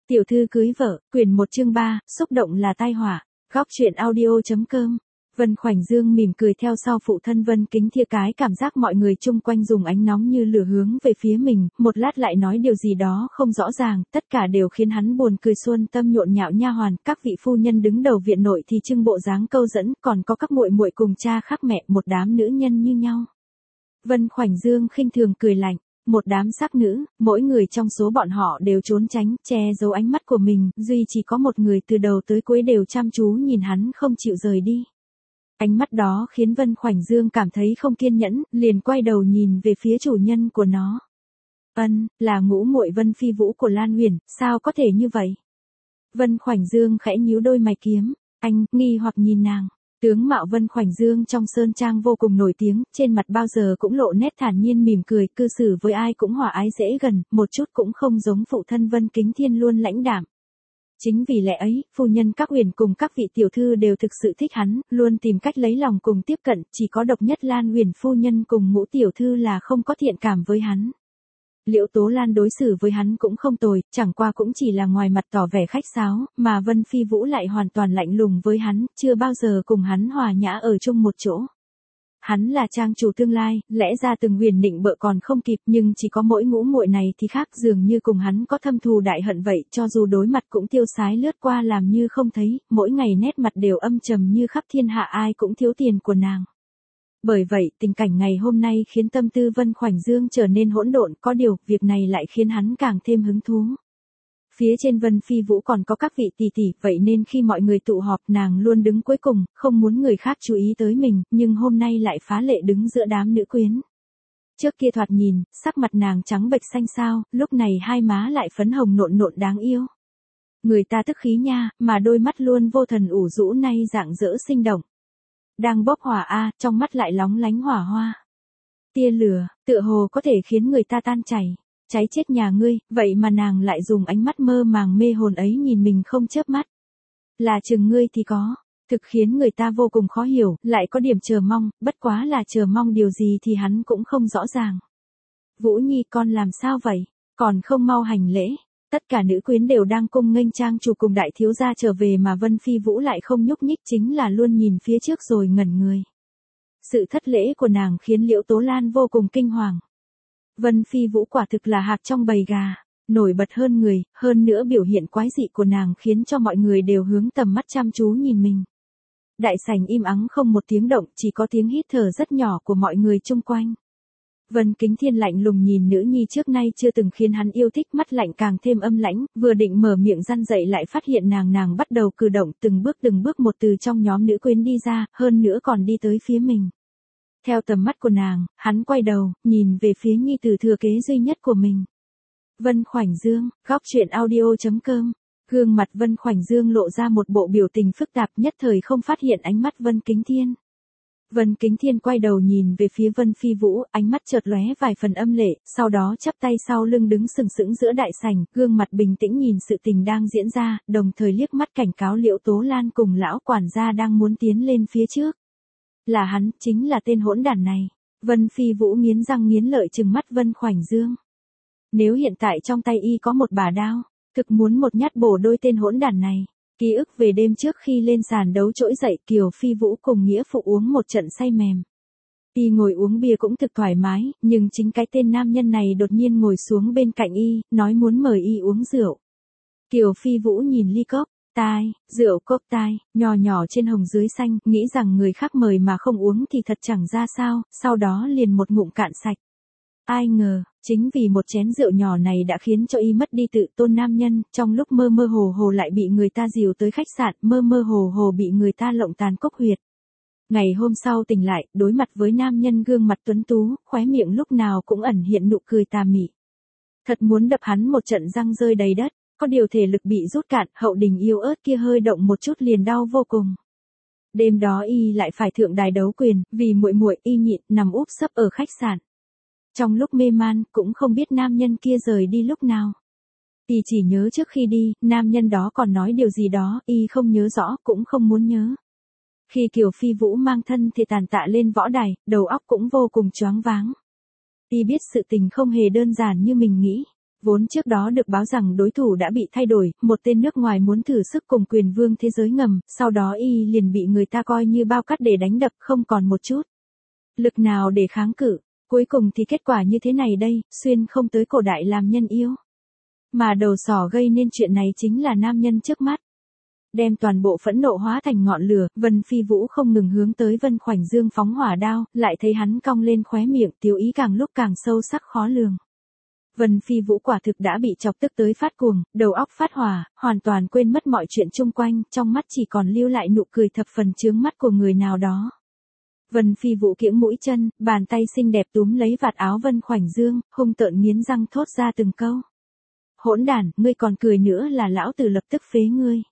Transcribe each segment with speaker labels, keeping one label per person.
Speaker 1: Tiểu thư cưới vợ, quyển 1 chương 3, xúc động là tai họa. Góc truyện audio.com. Vân Khoảnh Dương mỉm cười theo sau phụ thân Vân Kính Thia, cái cảm giác mọi người chung quanh dùng ánh nóng như lửa hướng về phía mình, một lát lại nói điều gì đó không rõ ràng, tất cả đều khiến hắn buồn cười. Xuân tâm nhộn nhạo, nha hoàn, các vị phu nhân đứng đầu viện nội thì trưng bộ dáng câu dẫn, còn có các muội muội cùng cha khác mẹ, một đám nữ nhân như nhau. Vân Khoảnh Dương khinh thường cười lạnh. Một đám sắc nữ, mỗi người trong số bọn họ đều trốn tránh, che giấu ánh mắt của mình, duy chỉ có một người từ đầu tới cuối đều chăm chú nhìn hắn không chịu rời đi. Ánh mắt đó khiến Vân Khoảnh Dương cảm thấy không kiên nhẫn, liền quay đầu nhìn về phía chủ nhân của nó. Là ngũ muội Vân Phi Vũ của Lan Huyền, sao có thể như vậy? Vân Khoảnh Dương khẽ nhíu đôi mày kiếm, anh nghi hoặc nhìn nàng. Tướng mạo Vân Khoảnh Dương trong sơn trang vô cùng nổi tiếng, trên mặt bao giờ cũng lộ nét thản nhiên mỉm cười, cư xử với ai cũng hòa ái dễ gần, một chút cũng không giống phụ thân Vân Kính Thiên luôn lãnh đạm. Chính vì lẽ ấy, phu nhân các Huyền cùng các vị tiểu thư đều thực sự thích hắn, luôn tìm cách lấy lòng cùng tiếp cận, chỉ có độc nhất Lan Huyền phu nhân cùng Ngũ tiểu thư là không có thiện cảm với hắn. Liễu Tố Lan đối xử với hắn cũng không tồi, chẳng qua cũng chỉ là ngoài mặt tỏ vẻ khách sáo, mà Vân Phi Vũ lại hoàn toàn lạnh lùng với hắn, chưa bao giờ cùng hắn hòa nhã ở chung một chỗ. Hắn là trang chủ tương lai, lẽ ra từng Huyền nịnh bợ còn không kịp, nhưng chỉ có mỗi ngũ muội này thì khác, dường như cùng hắn có thâm thù đại hận vậy, cho dù đối mặt cũng tiêu sái lướt qua làm như không thấy, mỗi ngày nét mặt đều âm trầm như khắp thiên hạ ai cũng thiếu tiền của nàng. Bởi vậy, tình cảnh ngày hôm nay khiến tâm tư Vân Khoảnh Dương trở nên hỗn độn, có điều, việc này lại khiến hắn càng thêm hứng thú. Phía trên Vân Phi Vũ còn có các vị tỷ tỷ, vậy nên khi mọi người tụ họp nàng luôn đứng cuối cùng, không muốn người khác chú ý tới mình, nhưng hôm nay lại phá lệ đứng giữa đám nữ quyến. Trước kia thoạt nhìn, sắc mặt nàng trắng bệch xanh xao, lúc này hai má lại phấn hồng nộn nộn đáng yêu. Người ta tức khí nha, mà đôi mắt luôn vô thần ủ rũ nay rạng rỡ sinh động. Đang bốc hỏa trong mắt lại lóng lánh hỏa hoa. Tia lửa, tựa hồ có thể khiến người ta tan chảy. Cháy chết nhà ngươi, vậy mà nàng lại dùng ánh mắt mơ màng mê hồn ấy nhìn mình không chớp mắt. Là chừng ngươi thì có, thực khiến người ta vô cùng khó hiểu, lại có điểm chờ mong, bất quá là chờ mong điều gì thì hắn cũng không rõ ràng. Vũ Nhi con làm sao vậy, còn không mau hành lễ. Tất cả nữ quyến đều đang cung nghênh trang chủ cùng đại thiếu gia trở về mà Vân Phi Vũ lại không nhúc nhích, chính là luôn nhìn phía trước rồi ngẩn người. Sự thất lễ của nàng khiến Liễu Tố Lan vô cùng kinh hoàng. Vân Phi Vũ quả thực là hạc trong bầy gà, nổi bật hơn người, hơn nữa biểu hiện quái dị của nàng khiến cho mọi người đều hướng tầm mắt chăm chú nhìn mình. Đại sảnh im ắng không một tiếng động, chỉ có tiếng hít thở rất nhỏ của mọi người chung quanh. Vân Kính Thiên lạnh lùng nhìn nữ nhi trước nay chưa từng khiến hắn yêu thích, mắt lạnh càng thêm âm lãnh, vừa định mở miệng răn dậy lại phát hiện nàng bắt đầu cử động từng bước một từ trong nhóm nữ quyến đi ra, hơn nữa còn đi tới phía mình. Theo tầm mắt của nàng, hắn quay đầu, nhìn về phía nhi tử thừa kế duy nhất của mình. Vân Khoảnh Dương, góc truyện audio.com. Gương mặt Vân Khoảnh Dương lộ ra một bộ biểu tình phức tạp, nhất thời không phát hiện ánh mắt Vân Kính Thiên. Vân Kính Thiên quay đầu nhìn về phía Vân Phi Vũ, ánh mắt chợt lóe vài phần âm lệ, sau đó chắp tay sau lưng đứng sừng sững giữa đại sảnh, gương mặt bình tĩnh nhìn sự tình đang diễn ra, đồng thời liếc mắt cảnh cáo Liễu Tố Lan cùng lão quản gia đang muốn tiến lên phía trước. Là hắn, chính là tên hỗn đản này. Vân Phi Vũ nghiến răng nghiến lợi trừng mắt Vân Khoảnh Dương. Nếu hiện tại trong tay y có một bả đao, thực muốn một nhát bổ đôi tên hỗn đản này. Ký ức về đêm trước khi lên sàn đấu trỗi dậy, Kiều Phi Vũ cùng nghĩa phụ uống một trận say mềm. Y ngồi uống bia cũng thực thoải mái, nhưng chính cái tên nam nhân này đột nhiên ngồi xuống bên cạnh y, nói muốn mời y uống rượu. Kiều Phi Vũ nhìn ly cốc tai, rượu cốc tai, nhỏ nhỏ trên hồng dưới xanh, nghĩ rằng người khác mời mà không uống thì thật chẳng ra sao, sau đó liền một ngụm cạn sạch. Ai ngờ, chính vì một chén rượu nhỏ này đã khiến cho y mất đi tự tôn nam nhân, trong lúc mơ mơ hồ hồ lại bị người ta dìu tới khách sạn, mơ mơ hồ hồ bị người ta lộng tàn cốc huyệt. Ngày hôm sau tỉnh lại, đối mặt với nam nhân gương mặt tuấn tú, khóe miệng lúc nào cũng ẩn hiện nụ cười tà mị. Thật muốn đập hắn một trận răng rơi đầy đất, có điều thể lực bị rút cạn, hậu đình yếu ớt kia hơi động một chút liền đau vô cùng. Đêm đó y lại phải thượng đài đấu quyền, vì muội muội y nhịn nằm úp sấp ở khách sạn. Trong lúc mê man, cũng không biết nam nhân kia rời đi lúc nào. Y chỉ nhớ trước khi đi, nam nhân đó còn nói điều gì đó, y không nhớ rõ, cũng không muốn nhớ. Khi Kiều Phi Vũ mang thân thì tàn tạ lên võ đài, đầu óc cũng vô cùng choáng váng. Y biết sự tình không hề đơn giản như mình nghĩ. Vốn trước đó được báo rằng đối thủ đã bị thay đổi, một tên nước ngoài muốn thử sức cùng quyền vương thế giới ngầm, sau đó y liền bị người ta coi như bao cát để đánh đập không còn một chút lực nào để kháng cự. Cuối cùng thì kết quả như thế này đây, xuyên không tới cổ đại làm nhân yêu. Mà đầu sỏ gây nên chuyện này chính là nam nhân trước mắt. Đem toàn bộ phẫn nộ hóa thành ngọn lửa, Vân Phi Vũ không ngừng hướng tới Vân Khoảnh Dương phóng hỏa đao, lại thấy hắn cong lên khóe miệng, tiêu ý càng lúc càng sâu sắc khó lường. Vân Phi Vũ quả thực đã bị chọc tức tới phát cuồng, đầu óc phát hỏa, hoàn toàn quên mất mọi chuyện chung quanh, trong mắt chỉ còn lưu lại nụ cười thập phần chướng mắt của người nào đó. Vân Phi Vũ kiễng mũi chân, bàn tay xinh đẹp túm lấy vạt áo Vân Khoảnh Dương, hung tợn nghiến răng thốt ra từng câu. Hỗn đản, ngươi còn cười nữa là lão tử lập tức phế ngươi.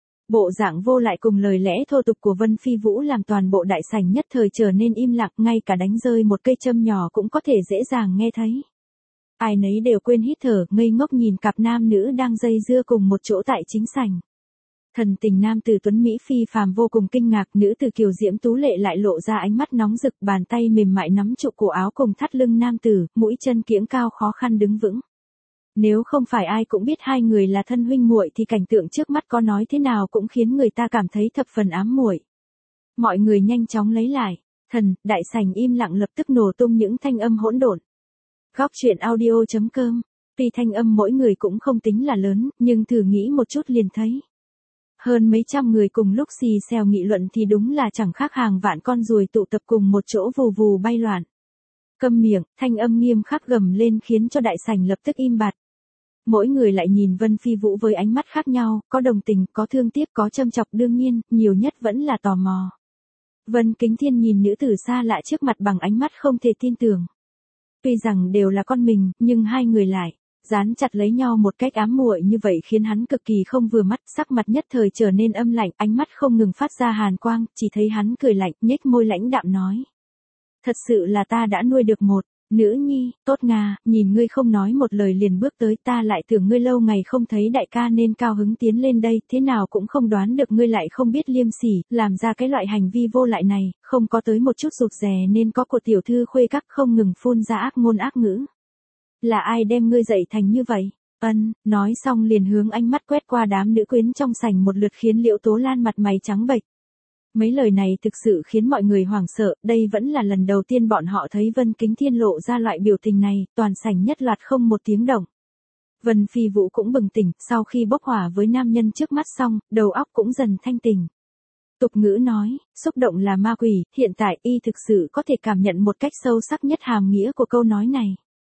Speaker 1: Bộ dạng vô lại cùng lời lẽ thô tục của Vân Phi Vũ làm toàn bộ đại sảnh nhất thời trở nên im lặng, ngay cả đánh rơi một cây châm nhỏ cũng có thể dễ dàng nghe thấy. Ai nấy đều quên hít thở, ngây ngốc nhìn cặp nam nữ đang dây dưa cùng một chỗ tại chính sảnh. Thần tình nam tử tuấn Mỹ phi phàm vô cùng kinh ngạc, nữ tử kiều diễm tú lệ lại lộ ra ánh mắt nóng rực, bàn tay mềm mại nắm trụ cổ áo cùng thắt lưng nam tử, mũi chân kiễng cao khó khăn đứng vững. Nếu không phải ai cũng biết hai người là thân huynh muội thì cảnh tượng trước mắt có nói thế nào cũng khiến người ta cảm thấy thập phần ám muội. Mọi người nhanh chóng lấy lại, đại sảnh im lặng lập tức nổ tung những thanh âm hỗn độn. Góc truyện audio.com, tuy thanh âm mỗi người cũng không tính là lớn, nhưng thử nghĩ một chút liền thấy. Hơn mấy trăm người cùng lúc xì xèo nghị luận thì đúng là chẳng khác hàng vạn con ruồi tụ tập cùng một chỗ vù vù bay loạn. Câm miệng, thanh âm nghiêm khắc gầm lên khiến cho đại sảnh lập tức im bặt. Mỗi người lại nhìn Vân Phi Vũ với ánh mắt khác nhau, có đồng tình, có thương tiếc, có châm chọc, đương nhiên, nhiều nhất vẫn là tò mò. Vân Kính Thiên nhìn nữ tử xa lạ trước mặt bằng ánh mắt không thể tin tưởng. Tuy rằng đều là con mình, nhưng hai người lại dán chặt lấy nhau một cách ám muội như vậy khiến hắn cực kỳ không vừa mắt, sắc mặt nhất thời trở nên âm lạnh, ánh mắt không ngừng phát ra hàn quang, chỉ thấy hắn cười lạnh, nhếch môi lãnh đạm nói: "Thật sự là ta đã nuôi được một nữ nhi, tốt Nga, nhìn ngươi không nói một lời liền bước tới, ta lại tưởng ngươi lâu ngày không thấy đại ca nên cao hứng tiến lên đây, thế nào cũng không đoán được ngươi lại không biết liêm sỉ, làm ra cái loại hành vi vô lại này, không có tới một chút rụt rè nên có của tiểu thư khuê các không ngừng phun ra ác ngôn ác ngữ. Là ai đem ngươi dạy thành như vậy?" Nói xong liền hướng ánh mắt quét qua đám nữ quyến trong sảnh một lượt khiến Liễu Tố Lan mặt mày trắng bệch. Mấy lời này thực sự khiến mọi người hoảng sợ, đây vẫn là lần đầu tiên bọn họ thấy Vân Kính Thiên lộ ra loại biểu tình này, toàn sảnh nhất loạt không một tiếng động. Vân Phi Vũ cũng bừng tỉnh, sau khi bốc hỏa với nam nhân trước mắt xong, đầu óc cũng dần thanh tỉnh. Tục ngữ nói, xúc động là ma quỷ, hiện tại y thực sự có thể cảm nhận một cách sâu sắc nhất hàm nghĩa của câu nói này.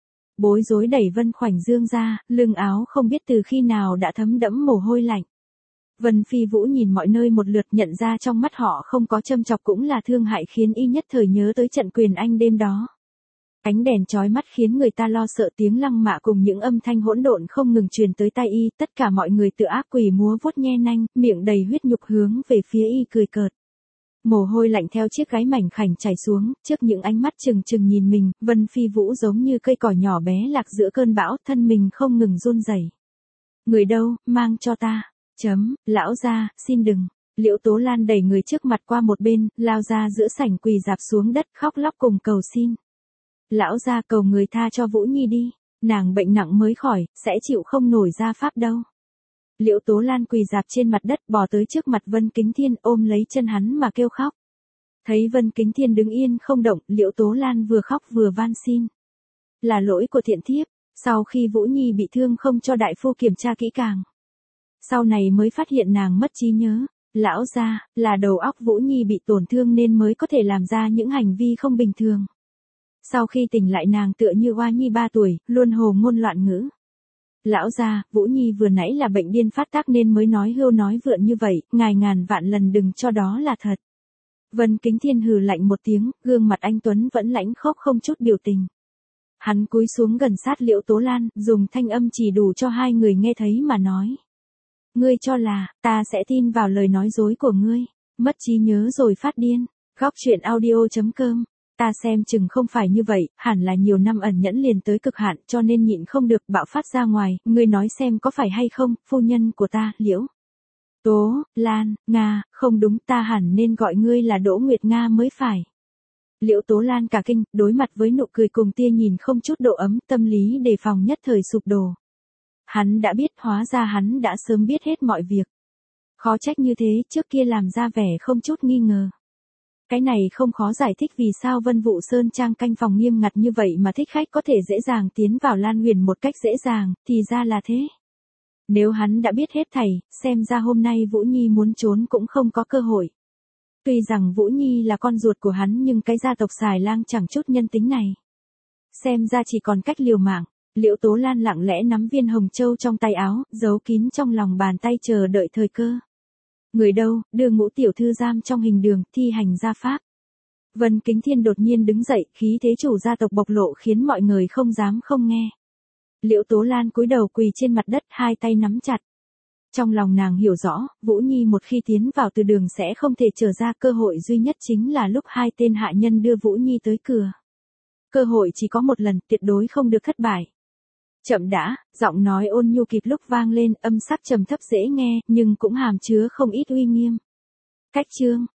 Speaker 1: Bối rối đẩy Vân Khoảnh Dương ra, lưng áo không biết từ khi nào đã thấm đẫm mồ hôi lạnh. Vân Phi Vũ nhìn mọi nơi một lượt, nhận ra trong mắt họ không có châm chọc cũng là thương hại, khiến y nhất thời nhớ tới trận quyền anh đêm đó. Ánh đèn chói mắt khiến người ta lo sợ, tiếng lăng mạ cùng những âm thanh hỗn độn không ngừng truyền tới tai y, tất cả mọi người tự ác quỷ múa vuốt nhe nanh, miệng đầy huyết nhục hướng về phía y cười cợt. Mồ hôi lạnh theo chiếc gáy mảnh khảnh chảy xuống, trước những ánh mắt trừng trừng nhìn mình, Vân Phi Vũ giống như cây cỏ nhỏ bé lạc giữa cơn bão, thân mình không ngừng run rẩy. Người đâu, mang cho ta. Lão gia, xin đừng. Liễu Tố Lan đẩy người trước mặt qua một bên, lao ra giữa sảnh quỳ rạp xuống đất khóc lóc cùng cầu xin. Lão gia cầu người tha cho Vũ Nhi đi, nàng bệnh nặng mới khỏi, sẽ chịu không nổi ra pháp đâu. Liễu Tố Lan quỳ rạp trên mặt đất bò tới trước mặt Vân Kính Thiên ôm lấy chân hắn mà kêu khóc. Thấy Vân Kính Thiên đứng yên không động, Liễu Tố Lan vừa khóc vừa van xin. Là lỗi của thiện thiếp, sau khi Vũ Nhi bị thương không cho đại phu kiểm tra kỹ càng. Sau này mới phát hiện nàng mất trí nhớ, lão gia, là đầu óc Vũ Nhi bị tổn thương nên mới có thể làm ra những hành vi không bình thường. Sau khi tỉnh lại nàng tựa như oa nhi 3 tuổi, luôn hồ ngôn loạn ngữ. Lão gia, Vũ Nhi vừa nãy là bệnh điên phát tác nên mới nói hưu nói vượn như vậy, ngài ngàn vạn lần đừng cho đó là thật. Vân Kính Thiên hừ lạnh một tiếng, gương mặt anh Tuấn vẫn lãnh khốc không chút biểu tình. Hắn cúi xuống gần sát Liễu Tố Lan, dùng thanh âm chỉ đủ cho hai người nghe thấy mà nói. Ngươi cho là, ta sẽ tin vào lời nói dối của ngươi, mất trí nhớ rồi phát điên. Góc truyện audio.com, ta xem chừng không phải như vậy, hẳn là nhiều năm ẩn nhẫn liền tới cực hạn cho nên nhịn không được bạo phát ra ngoài, ngươi nói xem có phải hay không, phu nhân của ta, Liễu Tố Lan, Nga, không đúng, ta hẳn nên gọi ngươi là Đỗ Nguyệt Nga mới phải. Liễu Tố Lan cả kinh, đối mặt với nụ cười cùng tia nhìn không chút độ ấm, tâm lý đề phòng nhất thời sụp đổ. Hắn đã biết, hóa ra hắn đã sớm biết hết mọi việc. Khó trách như thế, trước kia làm ra vẻ không chút nghi ngờ. Cái này không khó giải thích vì sao Vân Vũ Sơn Trang canh phòng nghiêm ngặt như vậy mà thích khách có thể dễ dàng tiến vào Lan Huyền một cách dễ dàng, thì ra là thế. Nếu hắn đã biết hết thảy, xem ra hôm nay Vũ Nhi muốn trốn cũng không có cơ hội. Tuy rằng Vũ Nhi là con ruột của hắn nhưng cái gia tộc Xài Lang chẳng chút nhân tính này. Xem ra chỉ còn cách liều mạng. Liễu Tố Lan lặng lẽ nắm viên hồng châu trong tay áo, giấu kín trong lòng bàn tay chờ đợi thời cơ. Người đâu, đưa Ngũ tiểu thư giam trong hình đường, thi hành gia pháp. Vân Kính Thiên đột nhiên đứng dậy, khí thế chủ gia tộc bộc lộ khiến mọi người không dám không nghe. Liễu Tố Lan cúi đầu quỳ trên mặt đất, hai tay nắm chặt. Trong lòng nàng hiểu rõ, Vũ Nhi một khi tiến vào từ đường sẽ không thể trở ra, cơ hội duy nhất chính là lúc hai tên hạ nhân đưa Vũ Nhi tới cửa. Cơ hội chỉ có một lần, tuyệt đối không được thất bại. Chậm đã, giọng nói ôn nhu kịp lúc vang lên, âm sắc trầm thấp dễ nghe, nhưng cũng hàm chứa không ít uy nghiêm. Cách chương